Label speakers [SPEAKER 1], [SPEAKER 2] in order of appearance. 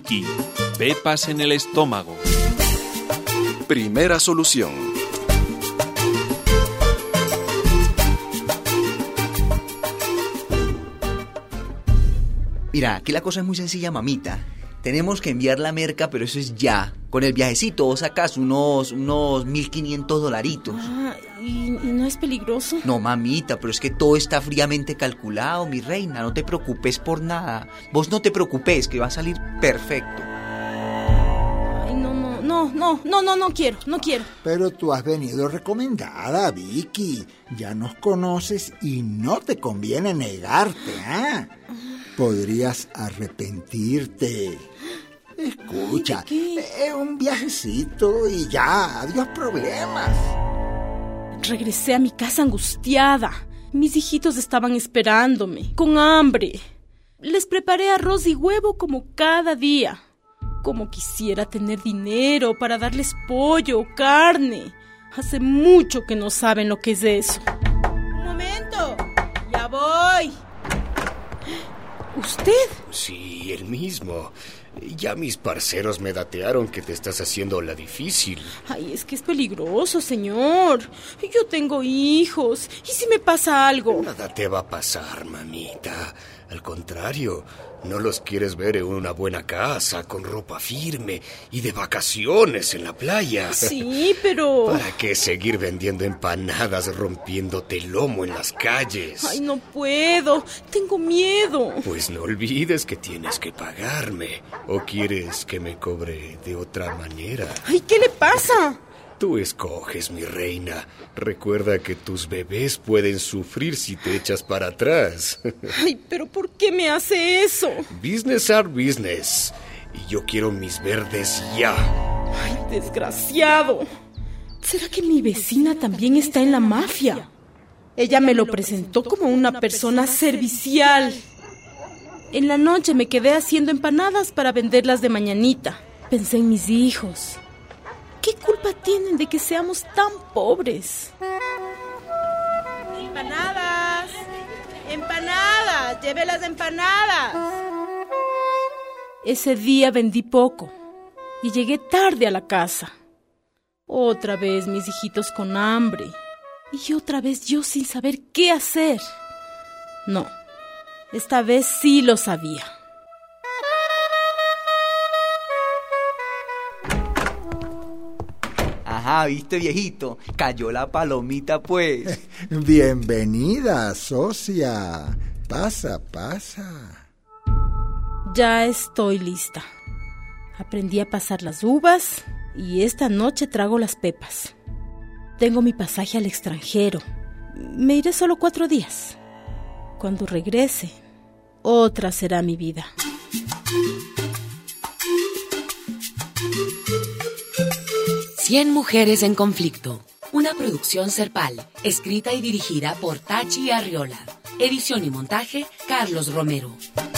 [SPEAKER 1] Vicky. Pepas en el estómago.
[SPEAKER 2] Primera solución.
[SPEAKER 3] Mira, aquí la cosa es muy sencilla, mamita. Tenemos que enviar la merca, pero eso es ya. Con el viajecito vos sacás unos $1,500.
[SPEAKER 4] ¿Y no es peligroso?
[SPEAKER 3] No, mamita, pero es que todo está fríamente calculado, mi reina. No te preocupes por nada. Vos no te preocupes, que va a salir perfecto.
[SPEAKER 4] Ay, no quiero.
[SPEAKER 5] Pero tú has venido recomendada, Vicky. Ya nos conoces y no te conviene negarte, ¿ah? Podrías arrepentirte. Escucha, es un viajecito y ya, adiós problemas.
[SPEAKER 4] Regresé a mi casa angustiada. Mis hijitos estaban esperándome, con hambre. Les preparé arroz y huevo como cada día. Como quisiera tener dinero para darles pollo o carne. Hace mucho que no saben lo que es eso. Un momento, ya voy. ¿Usted?
[SPEAKER 6] Sí, el mismo. Ya mis parceros me datearon que te estás haciendo la difícil.
[SPEAKER 4] Ay, es que es peligroso, señor. Yo tengo hijos. ¿Y si me pasa algo?
[SPEAKER 6] Nada te va a pasar, mamita. Al contrario, no los quieres ver en una buena casa, con ropa firme y de vacaciones en la playa.
[SPEAKER 4] Sí, pero...
[SPEAKER 6] ¿Para qué seguir vendiendo empanadas rompiéndote el lomo en las calles?
[SPEAKER 4] Ay, no puedo. Tengo miedo.
[SPEAKER 6] Pues no olvides que tienes que pagarme. ¿O quieres que me cobre de otra manera?
[SPEAKER 4] Ay, ¿qué le pasa?
[SPEAKER 6] Tú escoges, mi reina. Recuerda que tus bebés pueden sufrir si te echas para atrás.
[SPEAKER 4] Ay, pero ¿por qué me hace eso?
[SPEAKER 6] Business are business. Y yo quiero mis verdes ya.
[SPEAKER 4] Ay, desgraciado. ¿Será que mi vecina también está en la mafia? Ella me lo presentó como una persona servicial. En la noche me quedé haciendo empanadas para venderlas de mañanita. Pensé en mis hijos. ¿Qué culpa tienen de que seamos tan pobres? ¡Empanadas! ¡Empanadas! ¡Lleve las empanadas! Ese día vendí poco y llegué tarde a la casa. Otra vez mis hijitos con hambre y otra vez yo sin saber qué hacer. No, esta vez sí lo sabía.
[SPEAKER 3] Ajá, ¿viste, viejito? Cayó la palomita, pues.
[SPEAKER 5] Bienvenida, socia. Pasa.
[SPEAKER 4] Ya estoy lista. Aprendí a pasar las uvas y esta noche trago las pepas. Tengo mi pasaje al extranjero. Me iré solo 4 días. Cuando regrese, otra será mi vida.
[SPEAKER 7] Cien mujeres en conflicto. Una producción Serpal, escrita y dirigida por Tachi Arriola. Edición y montaje, Carlos Romero.